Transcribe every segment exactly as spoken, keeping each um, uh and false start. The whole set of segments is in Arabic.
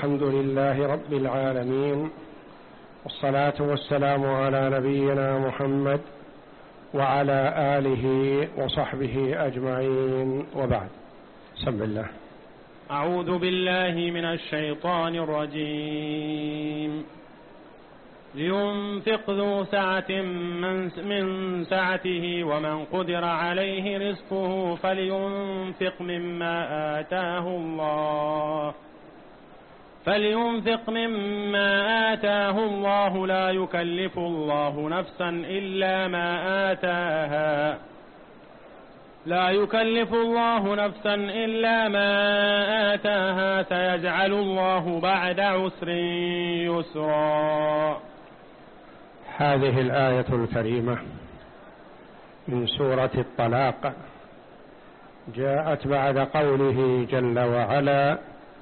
الحمد لله رب العالمين، والصلاة والسلام على نبينا محمد وعلى آله وصحبه أجمعين، وبعد. بسم الله. أعوذ بالله من الشيطان الرجيم. لينفق ذو سعة من سعته ومن قدر عليه رزقه فلينفق مما آتاه الله فلينفق مما آتاه الله لا يكلف الله نفسا إلا ما آتاها لا يكلف الله نفسا إلا ما آتاها سيجعل الله بعد عسر يسرا. هذه الآية الكريمة من سورة الطلاق جاءت بعد قوله جل وعلا: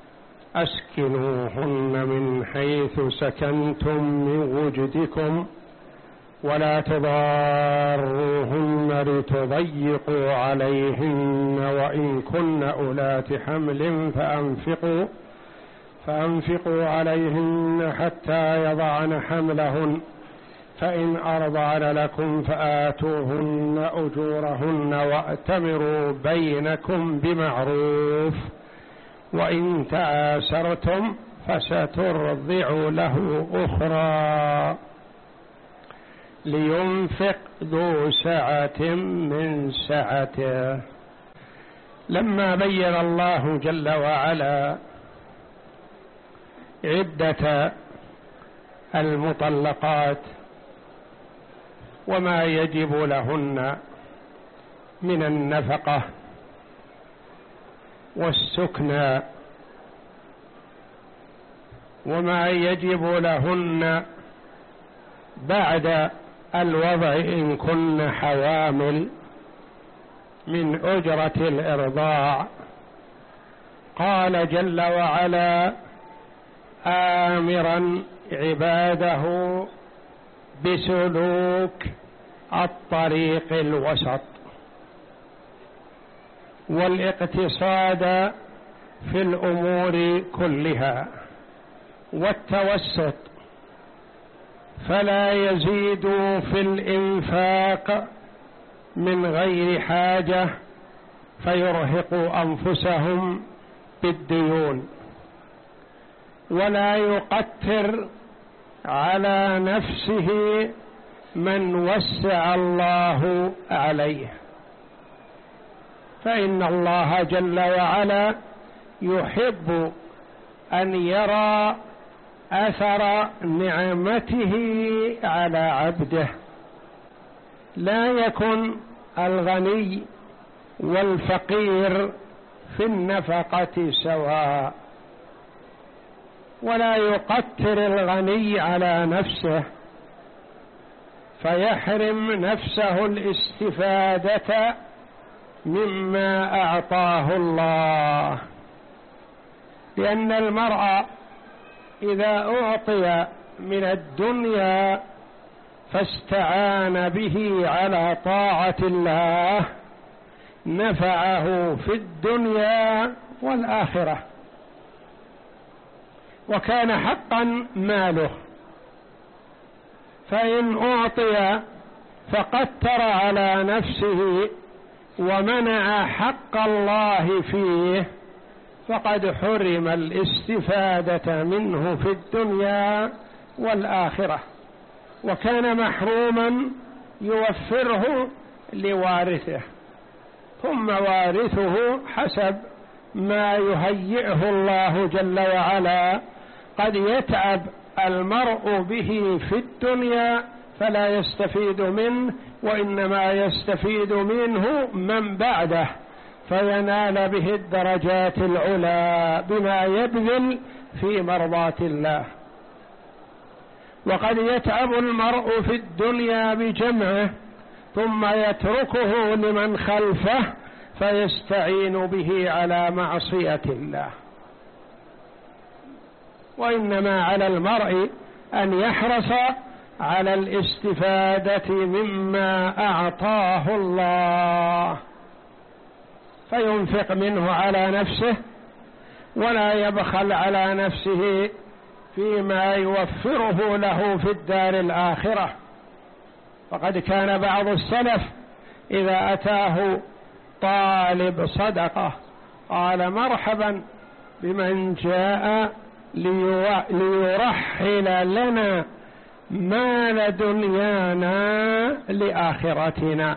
أسكنوهن من حيث سكنتم من وجدكم ولا تضاروهن لتضيقوا عليهن وإن كن أولات حمل فأنفقوا فأنفقوا عليهن حتى يضعن حملهن فإن أرضعن لكم فآتوهن أجورهن وأتمروا بينكم بمعروف وإن تعاسرتم فسترضع له أخرى. لينفق ذو سعة من سعته. لما بين الله جل وعلا عدة المطلقات وما يجب لهن من النفقة والسكنى وما يجب لهن بعد الوضع إن كن حوامل من أجرة الإرضاع، قال جل وعلا آمرا عباده بسلوك الطريق الوسط والاقتصاد في الأمور كلها والتوسط، فلا يزيدوا في الإنفاق من غير حاجة فيرهقوا أنفسهم بالديون، ولا يقتر على نفسه من وسع الله عليه، فإن الله جل وعلا يحب أن يرى أثر نعمته على عبده. لا يكن الغني والفقير في النفقة سواء، ولا يقتر الغني على نفسه فيحرم نفسه الاستفادة مما أعطاه الله، لأن المرء إذا أعطي من الدنيا فاستعان به على طاعة الله نفعه في الدنيا والآخرة، وكان حقا ماله. فإن أعطي فقتر على نفسه ومنع حق الله فيه فقد حرم الاستفادة منه في الدنيا والآخرة، وكان محروما يوفره لوارثه، ثم وارثه حسب ما يهيئه الله جل وعلا. قد يتعب المرء به في الدنيا فلا يستفيد منه، وإنما يستفيد منه من بعده فينال به الدرجات العلى بما يبذل في مرضاة الله. وقد يتعب المرء في الدنيا بجمعه ثم يتركه لمن خلفه فيستعين به على معصية الله. وإنما على المرء أن يحرص على الاستفادة مما أعطاه الله، فينفق منه على نفسه ولا يبخل على نفسه فيما يوفره له في الدار الآخرة. فقد كان بعض السلف إذا أتاه طالب صدقة قال مرحبا بمن جاء ليرحل لنا مال دنيانا لآخرتنا،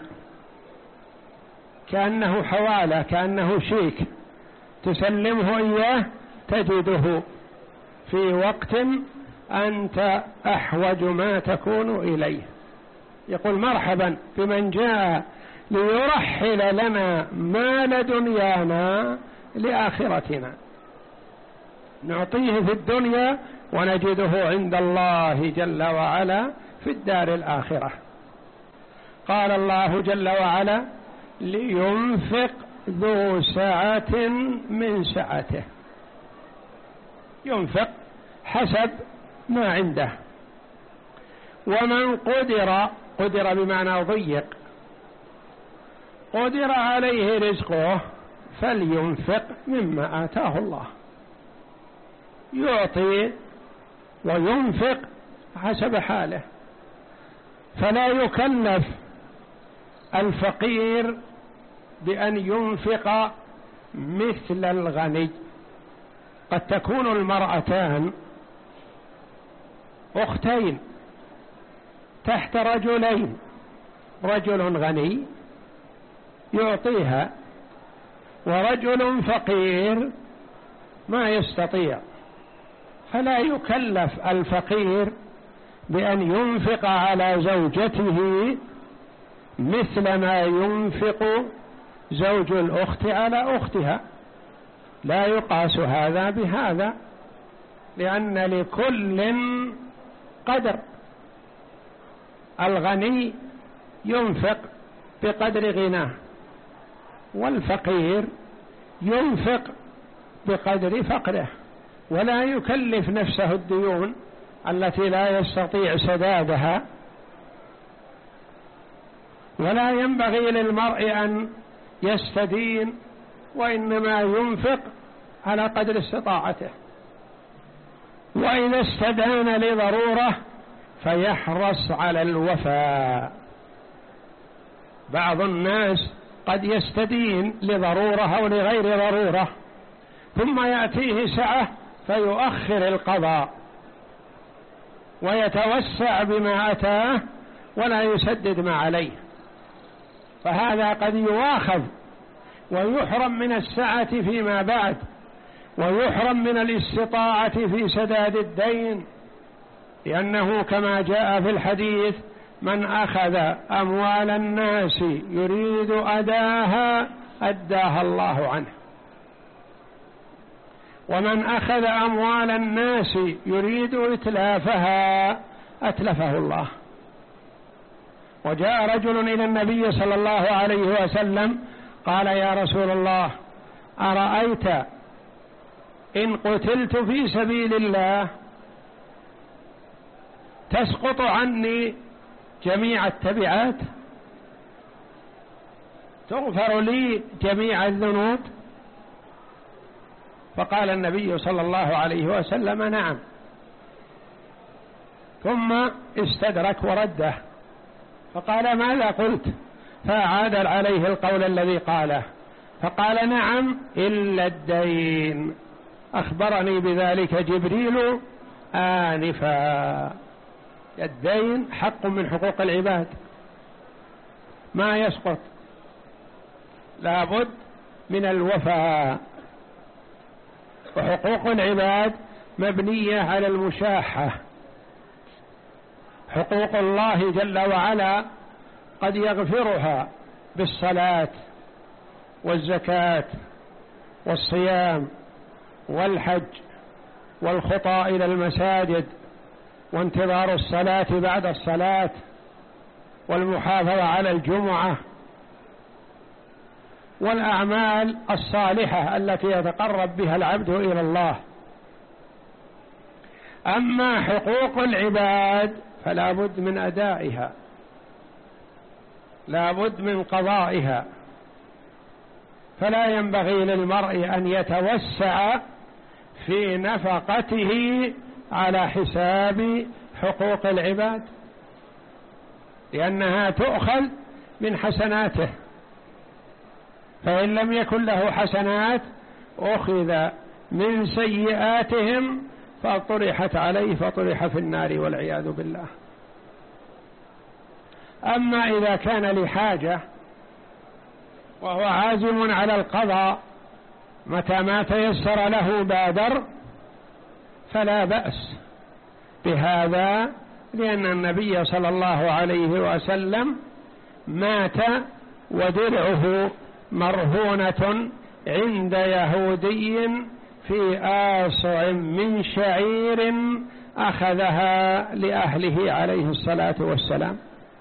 كأنه حوالة، كأنه شيك تسلمه إياه تجده في وقت أنت أحوج ما تكون إليه. يقول مرحبا بمن جاء ليرحل لنا مال دنيانا لآخرتنا، نعطيه في الدنيا ونجده عند الله جل وعلا في الدار الآخرة. قال الله جل وعلا لينفق ذو سعة من سعته، ينفق حسب ما عنده. ومن قدر، قدر بمعنى ضيق، قدر عليه رزقه فلينفق مما آتاه الله، يعطي وينفق حسب حاله، فلا يكلف الفقير بأن ينفق مثل الغني. قد تكون المرأتان أختين تحت رجلين، رجل غني يعطيها ورجل فقير ما يستطيع، فلا يكلف الفقير بأن ينفق على زوجته مثل ما ينفق زوج الأخت على أختها، لا يقاس هذا بهذا، لأن لكل قدر. الغني ينفق بقدر غناه، والفقير ينفق بقدر فقره، ولا يكلف نفسه الديون التي لا يستطيع سدادها. ولا ينبغي للمرء أن يستدين، وإنما ينفق على قدر استطاعته، وإذا استدان لضرورة فيحرص على الوفاء. بعض الناس قد يستدين لضرورة أو لغير ضرورة، ثم يأتيه سعة فيؤخر القضاء ويتوسع بما أتاه ولا يسدد ما عليه، فهذا قد يواخذ ويحرم من السعة فيما بعد، ويحرم من الاستطاعة في سداد الدين، لأنه كما جاء في الحديث من أخذ أموال الناس يريد أداها أداها الله عنه، ومن أخذ أموال الناس يريد إتلافها أتلفه الله. وجاء رجل إلى النبي صلى الله عليه وسلم قال يا رسول الله أرأيت إن قتلت في سبيل الله تسقط عني جميع التبعات، تغفر لي جميع الذنوب؟ فقال النبي صلى الله عليه وسلم نعم، ثم استدرك ورده فقال ماذا قلت؟ فأعاد عليه القول الذي قاله، فقال نعم إلا الدين، أخبرني بذلك جبريل آنفا. الدين حق من حقوق العباد ما يسقط، لابد من الوفاء. وحقوق العباد مبنية على المشاحة. حقوق الله جل وعلا قد يغفرها بالصلاة والزكاة والصيام والحج والخطى إلى المساجد وانتظار الصلاة بعد الصلاة والمحافظة على الجمعة والأعمال الصالحة التي يتقرب بها العبد إلى الله. أما حقوق العباد فلا بد من أدائها، لا بد من قضائها، فلا ينبغي للمرء أن يتوسع في نفقته على حساب حقوق العباد، لأنها تؤخذ من حسناته، فإن لم يكن له حسنات أخذ من سيئاتهم فطرحت عليه فطرح في النار والعياذ بالله. أما إذا كان لحاجة وهو عازم على القضاء متى ما تيسر له بادر فلا بأس بهذا، لأن النبي صلى الله عليه وسلم مات ودرعه مرهونة عند يهودي في آصع من شعير أخذها لأهله عليه الصلاة والسلام،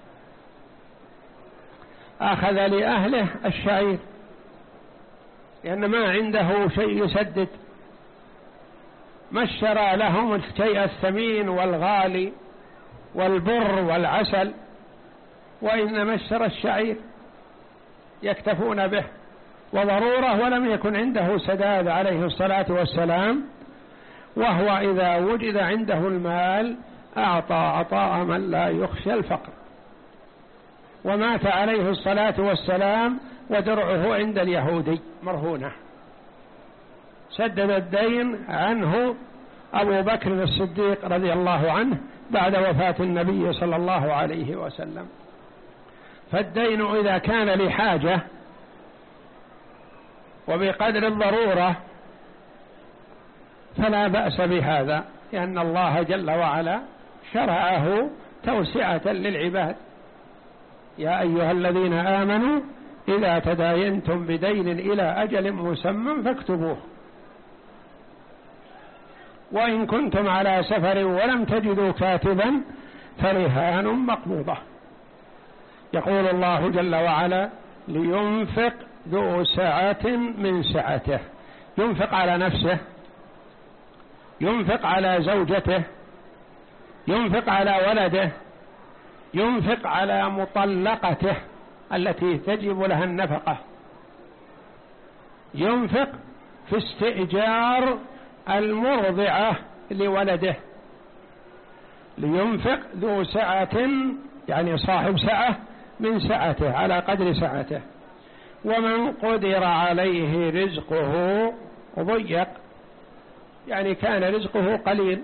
أخذ لأهله الشعير لأن ما عنده شيء يسدد، ما اشترى لهم الشيء الثمين والغالي والبر والعسل، وإنما اشترى الشعير يكتفون به وضرورة، ولم يكن عنده سداد عليه الصلاة والسلام، وهو إذا وجد عنده المال أعطى عطاء من لا يخشى الفقر. ومات عليه الصلاة والسلام ودرعه عند اليهودي مرهونة، سدد الدين عنه أبو بكر الصديق رضي الله عنه بعد وفاة النبي صلى الله عليه وسلم. فالدين إذا كان لحاجة وبقدر الضرورة فلا بأس بهذا، لأن الله جل وعلا شرعه توسعة للعباد. يا أيها الذين آمنوا إذا تداينتم بدين إلى أجل مسمى فاكتبوه، وإن كنتم على سفر ولم تجدوا كاتبا فرهان مقبوضة. يقول الله جل وعلا لينفق ذو سعة من سعته، ينفق على نفسه، ينفق على زوجته، ينفق على ولده، ينفق على مطلقته التي تجب لها النفقة، ينفق في استئجار المرضعة لولده، لينفق ذو سعة يعني صاحب سعة من سعته على قدر سعته. ومن قدر عليه رزقه ضيق، يعني كان رزقه قليل،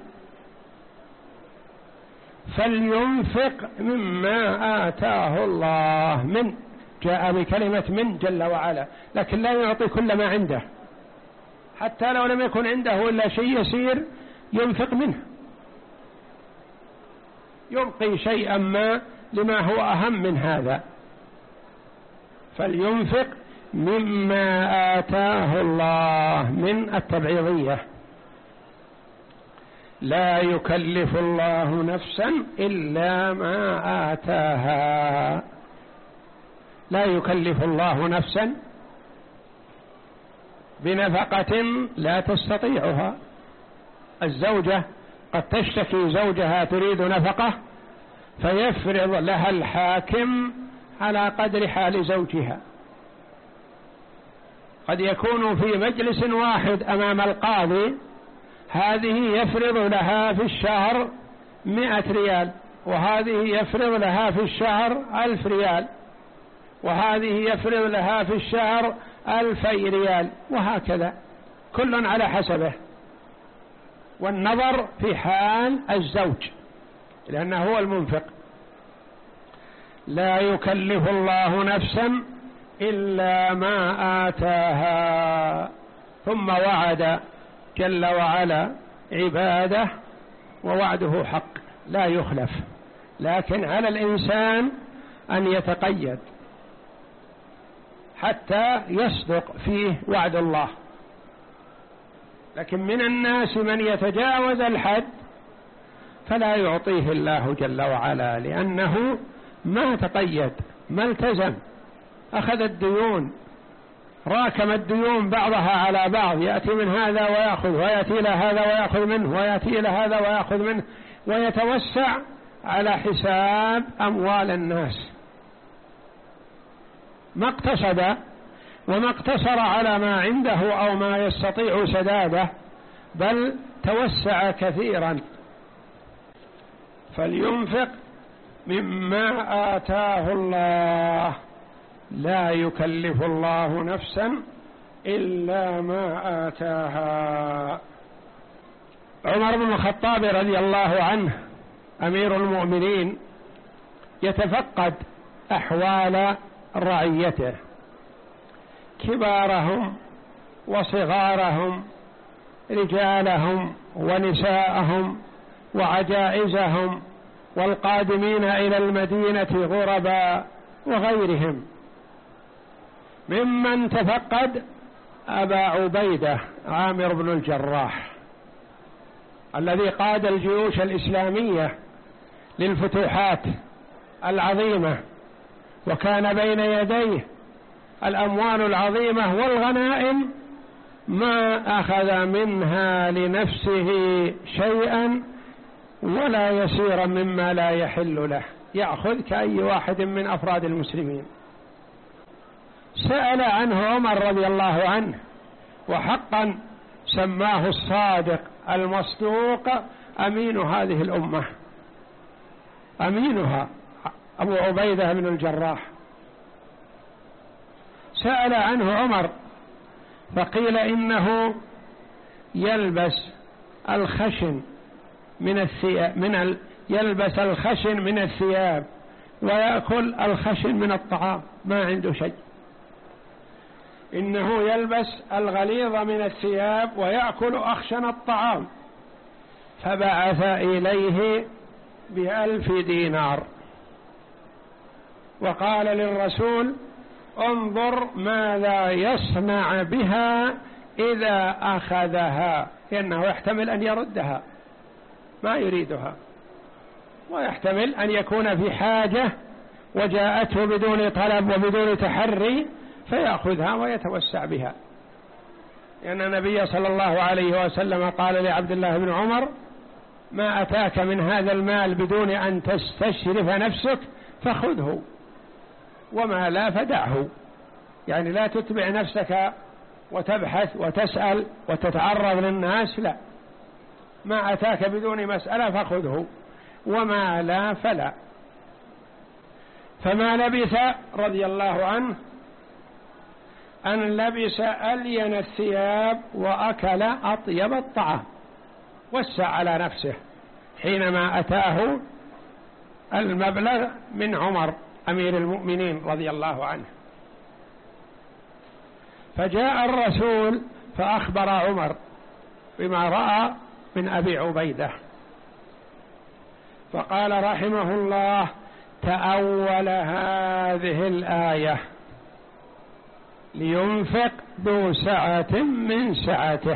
فلينفق مما آتاه الله. من جاء بكلمة من جل وعلا، لكن لا يعطي كل ما عنده، حتى لو لم يكن عنده إلا شيء يسير ينفق منه، يبقي شيئا ما لما هو أهم من هذا. فلينفق مما آتاه الله من التبعيضية، لا يكلف الله نفسا إلا ما آتاها، لا يكلف الله نفسا بنفقة لا تستطيعها. الزوجة قد تشتكي زوجها تريد نفقة فيفرض لها الحاكم على قدر حال زوجها، قد يكون في مجلس واحد أمام القاضي، هذه يفرض لها في الشهر مئة ريال، وهذه يفرض لها في الشهر ألف ريال، وهذه يفرض لها في الشهر ألفي ريال، وهكذا كل على حسبه، والنظر في حال الزوج لأنه هو المنفق. لا يكلف الله نفسا إلا ما آتاها. ثم وعد جل وعلا عباده، ووعده حق لا يخلف، لكن على الإنسان أن يتقيد حتى يصدق فيه وعد الله. لكن من الناس من يتجاوز الحد فلا يعطيه الله جل وعلا، لأنه ما تقيد، ما التزم، أخذ الديون، راكم الديون بعضها على بعض، يأتي من هذا ويأخذ، ويأتي إلى هذا ويأخذ منه، ويأتي إلى هذا ويأخذ منه، ويتوسع على حساب أموال الناس. ما اقتصد وما اقتصر على ما عنده أو ما يستطيع سداده، بل توسع كثيرا. فلينفق مما آتاه الله، لا يكلف الله نفسا إلا ما آتاها. عمر بن الخطاب رضي الله عنه أمير المؤمنين يتفقد أحوال رعيته، كبارهم وصغارهم، رجالهم ونساءهم وعجائزهم، والقادمين إلى المدينة غربا وغيرهم. ممن تفقد أبا عبيدة عامر بن الجراح الذي قاد الجيوش الإسلامية للفتوحات العظيمة، وكان بين يديه الأموال العظيمة والغنائم ما أخذ منها لنفسه شيئا ولا يسيرا مما لا يحل له، يأخذ كأي واحد من أفراد المسلمين. سأل عنه عمر رضي الله عنه، وحقا سماه الصادق المصدوق أمين هذه الأمة، أمينها أبو عبيدة بن الجراح. سأل عنه عمر فقيل إنه يلبس الخشن من الثياب، من ال... يلبس الخشن من الثياب ويأكل الخشن من الطعام، ما عنده شيء. إنه يلبس الغليظ من الثياب ويأكل أخشن الطعام. فبعث إليه بألف دينار وقال للرسول انظر ماذا يصنع بها إذا أخذها، لأنه يحتمل أن يردها ما يريدها، ويحتمل أن يكون في حاجة وجاءته بدون طلب وبدون تحري فيأخذها ويتوسع بها. لأن النبي صلى الله عليه وسلم قال لعبد الله بن عمر ما أتاك من هذا المال بدون أن تستشرف نفسك فخذه، وما لا فدعه. يعني لا تتبع نفسك وتبحث وتسأل وتتعرض للناس، لا، ما أتاك بدون مسألة فخذه، وما لا فلا. فما لبث رضي الله عنه أن لبس ألين الثياب وأكل أطيب الطعام، وسع على نفسه حينما أتاه المبلغ من عمر أمير المؤمنين رضي الله عنه. فجاء الرسول فأخبر عمر بما رأى من أبي عبيدة، فقال رحمه الله تأول هذه الآية لينفق ذو سعة من سعته.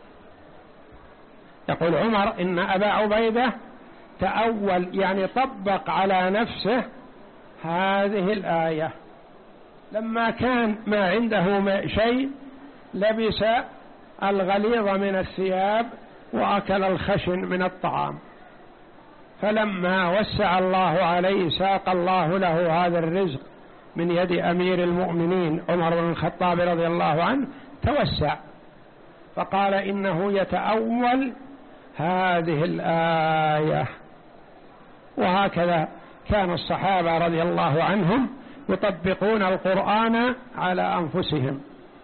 يقول عمر إن أبا عبيدة تأول يعني طبق على نفسه هذه الآية، لما كان ما عنده شيء لبس الغليظ من الثياب وأكل الخشن من الطعام، فلما وسع الله عليه ساق الله له هذا الرزق من يد أمير المؤمنين عمر بن الخطاب رضي الله عنه توسع، فقال إنه يتأول هذه الآية. وهكذا كان الصحابة رضي الله عنهم يطبقون القرآن على أنفسهم،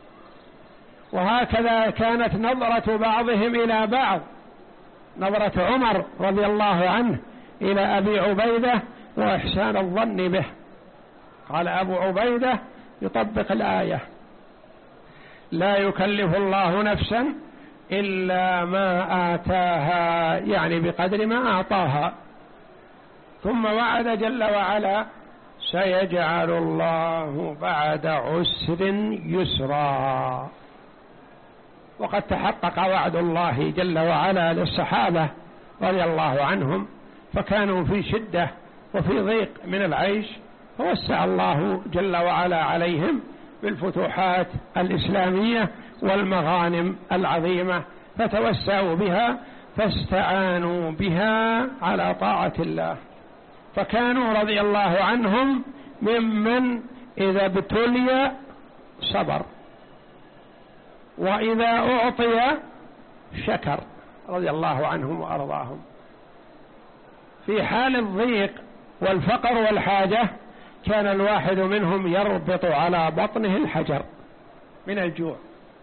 وهكذا كانت نظرة بعضهم إلى بعض، نظرة عمر رضي الله عنه إلى أبي عبيدة وإحسان الظن به. قال أبو عبيدة يطبق الآية لا يكلف الله نفسا إلا ما آتاها، يعني بقدر ما أعطاها. ثم وعد جل وعلا سيجعل الله بعد عسر يسرا. وقد تحقق وعد الله جل وعلا للصحابة رضي الله عنهم، فكانوا في شدة وفي ضيق من العيش، فوسع الله جل وعلا عليهم بالفتوحات الإسلامية والمغانم العظيمة، فتوسعوا بها فاستعانوا بها على طاعة الله. فكانوا رضي الله عنهم ممن إذا ابتلي صبر، وإذا أعطي شكر، رضي الله عنهم وأرضاهم. في حال الضيق والفقر والحاجة كان الواحد منهم يربط على بطنه الحجر من الجوع،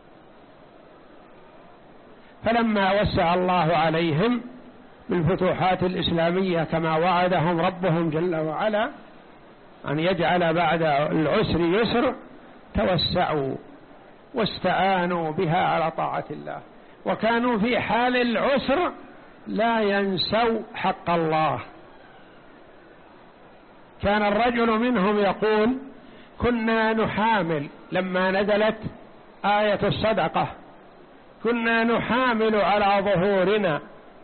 فلما وسع الله عليهم بالفتوحات الإسلامية كما وعدهم ربهم جل وعلا أن يجعل بعد العسر يسر، توسعوا واستعانوا بها على طاعة الله، وكانوا في حال العسر لا ينسوا حق الله. كان الرجل منهم يقول: كنا نحامل لما نزلت آية الصدقة، كنا نحامل على ظهورنا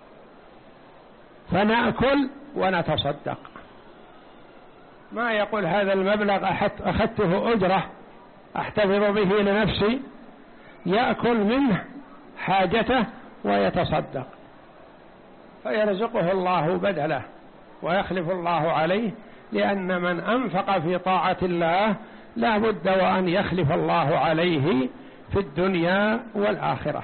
فنأكل ونتصدق. ما يقول هذا المبلغ أخذته أجرة أحتفظ به لنفسي، يأكل منه حاجته ويتصدق، فيرزقه الله بدله ويخلف الله عليه، لأن من أنفق في طاعة الله لا بد وأن يخلف الله عليه في الدنيا والآخرة.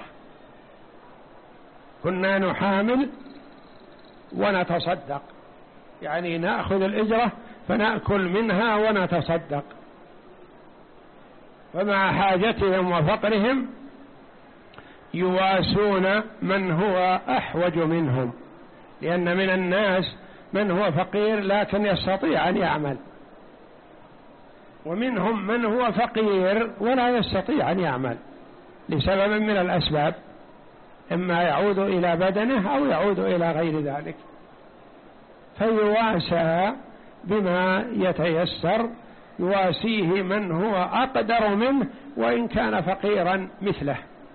كنا نحامل ونتصدق، يعني نأخذ الإجرة فنأكل منها ونتصدق، فمع حاجتهم وفقرهم يواسون من هو أحوج منهم، لأن من الناس من هو فقير لكن يستطيع أن يعمل، ومنهم من هو فقير ولا يستطيع أن يعمل لسبب من الأسباب، إما يعود إلى بدنه أو يعود إلى غير ذلك، فيواسى بما يتيسر، يواسيه من هو أقدر منه وإن كان فقيرا مثله.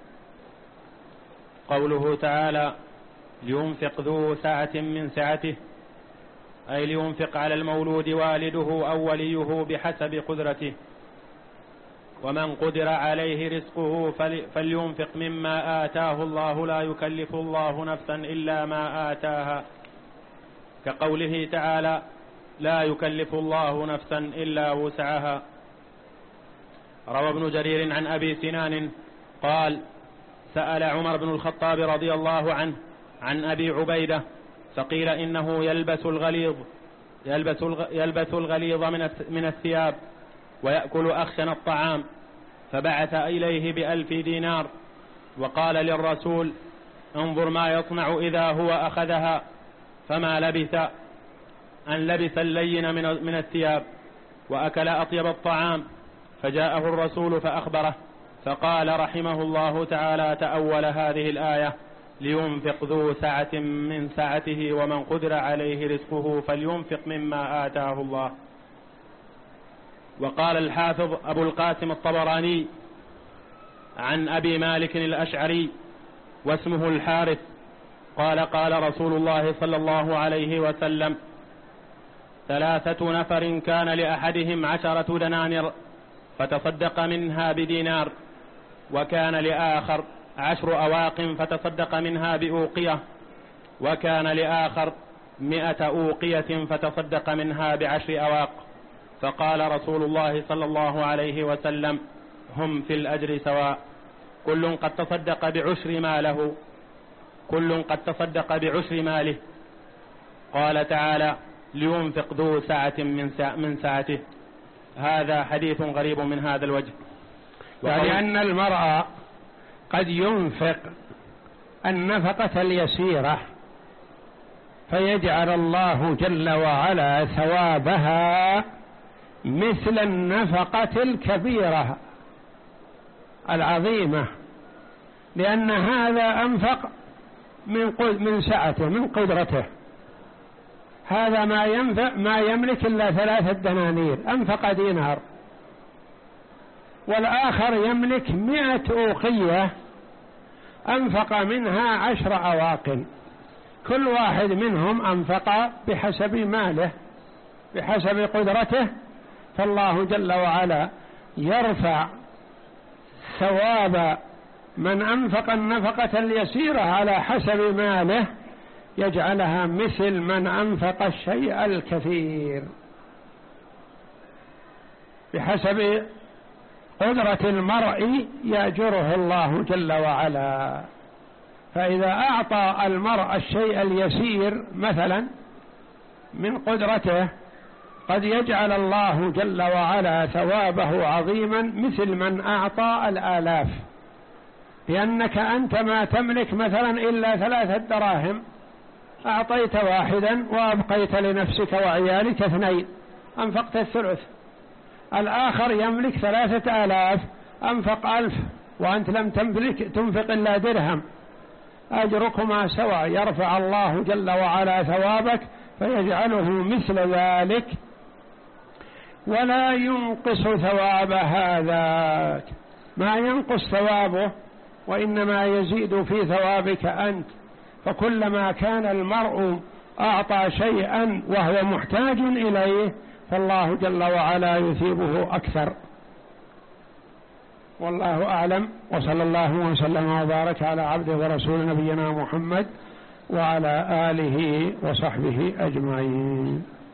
قوله تعالى: لينفق ذو سعة من سعته، أي لينفق على المولود والده أو وليه بحسب قدرته، ومن قدر عليه رزقه فلينفق مما آتاه الله لا يكلف الله نفسا إلا ما آتاها، كقوله تعالى: لا يكلف الله نفسا إلا وسعها. روى ابن جرير عن أبي سنان قال: سأل عمر بن الخطاب رضي الله عنه عن أبي عبيدة فقيل إنه يلبس الغليظ يلبس يلبس الغليظ من الثياب ويأكل أخشن الطعام، فبعث إليه بألف دينار وقال للرسول: انظر ما يصنع إذا هو أخذها، فما لبث أن لبس اللين من الثياب وأكل أطيب الطعام. فجاءه الرسول فأخبره فقال رحمه الله تعالى: تأول هذه الآية: لينفق ذو سعة من سعته ومن قدر عليه رزقه فلينفق مما آتاه الله. وقال الحافظ أبو القاسم الطبراني عن أبي مالك الأشعري واسمه الحارث قال: قال رسول الله صلى الله عليه وسلم: ثلاثة نفر كان لأحدهم عشرة دنانير فتصدق منها بدينار، وكان لآخر عشر أواق فتصدق منها بأوقية، وكان لآخر مئة أوقية فتصدق منها بعشر أواق. فقال رسول الله صلى الله عليه وسلم: هم في الأجر سواء، كل قد تصدق بعشر ماله كل قد تصدق بعشر ماله. قال تعالى: لينفق ذو سعة من سعته. هذا حديث غريب من هذا الوجه، يعني أن المرأة قد ينفق النفقة اليسيرة فيجعل الله جل وعلا ثوابها مثل النفقة الكبيرة العظيمة، لأن هذا أنفق من من سعته من قدرته، هذا ما ينفق ما يملك إلا ثلاثة دنانير أنفق دينار، والآخر يملك مئة أوقية أنفق منها عشر أواق، كل واحد منهم أنفق بحسب ماله بحسب قدرته، فالله جل وعلا يرفع ثواب من أنفق النفقة اليسيرة على حسب ماله، يجعلها مثل من أنفق الشيء الكثير بحسب قدرة المرء، يأجره الله جل وعلا. فإذا أعطى المرء الشيء اليسير مثلا من قدرته قد يجعل الله جل وعلا ثوابه عظيما مثل من أعطى الآلاف، لأنك أنت ما تملك مثلا إلا ثلاثة دراهم، أعطيت واحدا وأبقيت لنفسك وعيالك اثنين، أنفقت الثلث. الآخر يملك ثلاثة آلاف، أنفق ألف وأنت لم تملك تنفق إلا درهم، أجركما سواء، يرفع الله جل وعلا ثوابك فيجعله مثل ذلك ولا ينقص ثواب هذاك، ما ينقص ثوابه وإنما يزيد في ثوابك أنت. فكلما كان المرء أعطى شيئا وهو محتاج إليه فالله جل وعلا يثيبه أكثر. والله أعلم، وصلى الله وسلم وبارك على عبده ورسول نبينا محمد وعلى آله وصحبه أجمعين.